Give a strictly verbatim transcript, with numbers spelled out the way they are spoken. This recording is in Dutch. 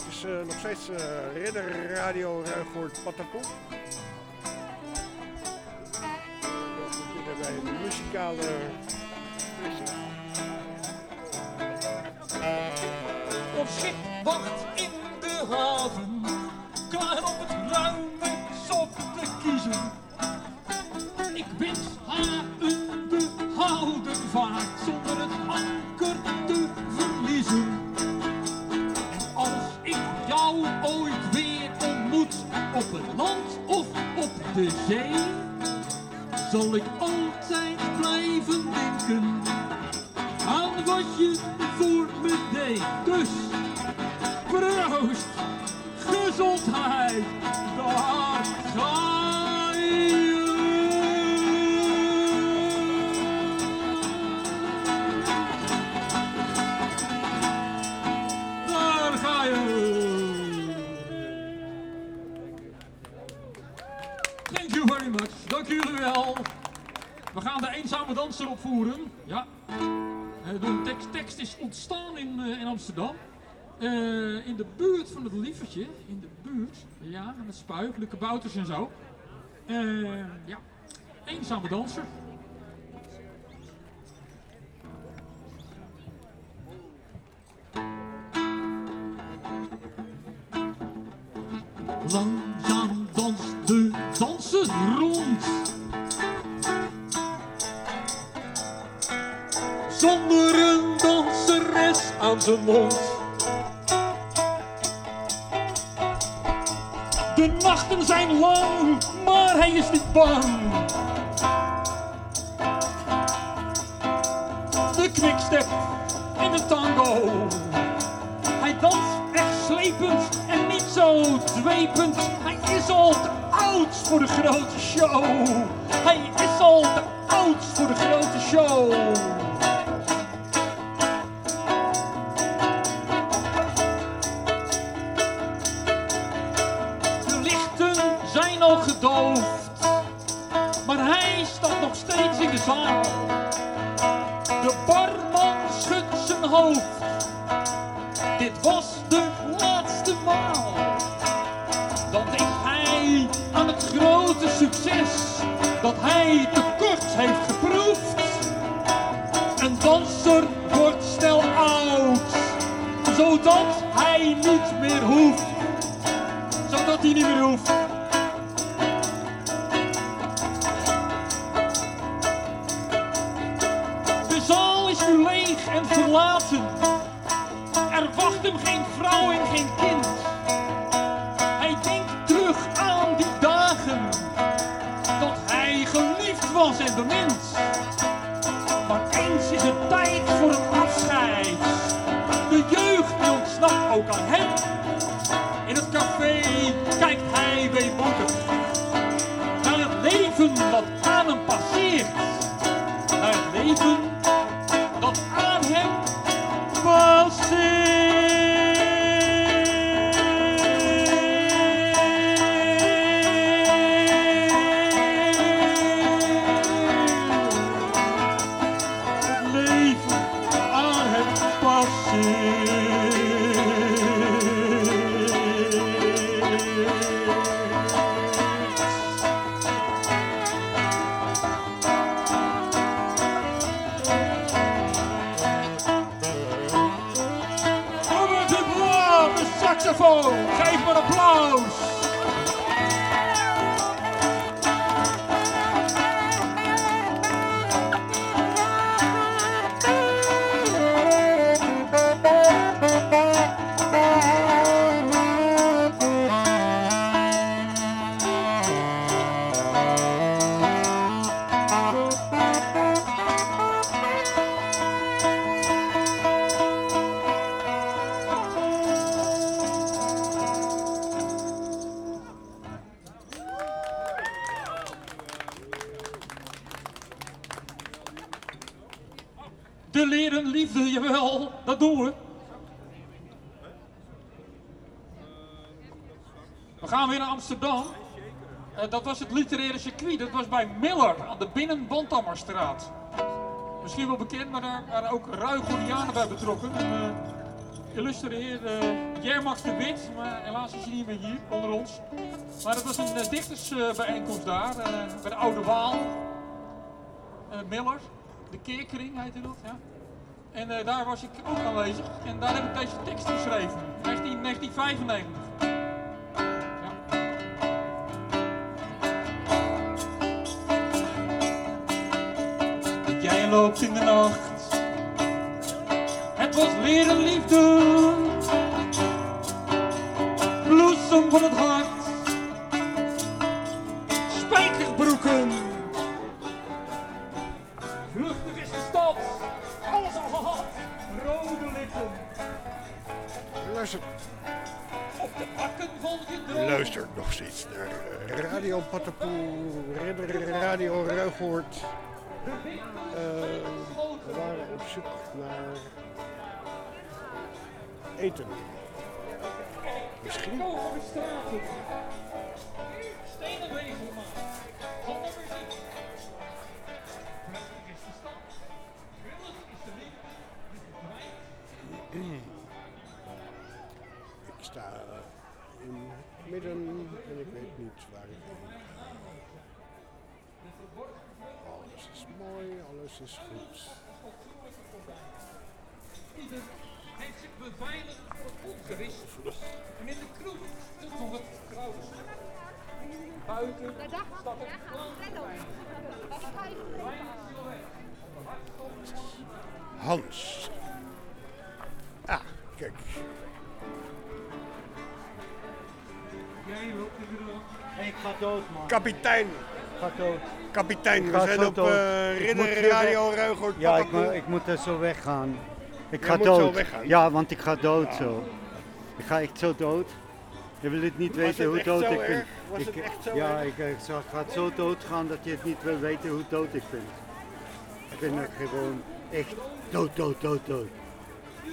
is uh, nog steeds uh, Ridder Radio Ruigoord Patapoe. We beginnen bij de muzikale versie. Ons schip wacht in de haven, klaar op het ruime zot te kiezen. Ik wens haar een behouden vaart zonder het anker te verliezen. En als ik jou ooit weer ontmoet op het land of op de zee, zal ik altijd blijven denken aan wat je voor me deed. Dus proost, gezondheid, daar ga je. Daar ga je. Thank you very much. Dank jullie wel. We gaan de eenzame danser opvoeren. Ja. De tekst, tekst is ontstaan in, uh, in Amsterdam. Uh, in de buurt van het Lievertje. In de buurt. Ja, met Spuik, de kabouters en zo. Uh, ja. Eenzame danser. Langzaam danst de danser rond. Zonder een danseres aan zijn mond. De nachten zijn lang, maar hij is niet bang. De quickstep en de tango. Hij danst echt slepend en niet zo dwepend. Hij is al te oud voor de grote show. Hij is al te oud voor de grote show. Gedoofd, maar hij staat nog steeds in de zaal. De barman schudt zijn hoofd. Dit was de laatste maal. Dan denkt hij aan het grote succes dat hij te kort heeft geproefd. Een danser wordt snel oud, zodat hij niet meer hoeft. Zodat hij niet meer hoeft. Leeg en verlaten. Er wacht hem geen vrouw en geen kind. Hij denkt terug aan die dagen dat hij geliefd was en bemind. Maar eens is het tijd voor een afscheid. De jeugd die ontsnapt ook aan hem. In het café kijkt hij weemoedig naar het leven dat aan hem passeert. Naar het leven dat aan hem passeert. Het leven aan hem passeert. Saxofoon, geef me een applaus. De leren liefde, jawel, dat doen we. We gaan weer naar Amsterdam. Uh, dat was het literaire circuit, dat was bij Miller aan de Binnen-Bantammerstraat. Misschien wel bekend, maar daar waren ook Ruigorianen bij betrokken. En, uh, illustere heer uh, Jermax de Wit, maar helaas is hij niet meer hier onder ons. Maar het was een uh, dichtersbijeenkomst daar, uh, bij de Oude Waal. Uh, Miller, de Keerkring heette dat, ja. En uh, daar was ik ook aanwezig en daar heb ik deze tekst geschreven, negentien vijfennegentig. Jij loopt in de nacht, het was leren liefde, bloesem van het hart, spijkerbroeken, vluchtig is de stad, alles al gehad, rode lippen. Luister, op de bakken van je droom. Luister nog steeds naar Radio Pattenpoel, Ridder Radio Ruigoord. Uh, we waren op zoek naar eten. Misschien. Stenen wegen maken. Zonder muziek. Prachtig is de stad. Grillig is de liefde. Ik sta in het midden en ik weet niet waar ik heen ga. Alles is mooi, alles is goed. Ieder heeft zich beveiligd voor het ongewis. En in de kroeg stond nog het trouwens. Buiten staat het plantenplein. Hans. Ah, kijk. Jij loopt in de rug. Ik ga dood, man. Kapitein. Ik ga dood. Kapitein, Ik we ga zijn zo op dood. uh, Ik Ridder moet weer Radio Ruigoord. Ja, ik, Pattenpoel. moet- ik moet er zo weggaan. Ik Jij ga moet dood. zo weggaan? Ja, want ik ga dood zo. Ik ga echt zo dood. Je wil het niet Was weten het hoe echt dood zo ik ben. erg? Was ik, het echt zo ja, erg? ik, ik zal- ga zo dood gaan dat je het niet wil weten hoe dood ik ben. Ik ben er gewoon echt dood, dood, dood, dood.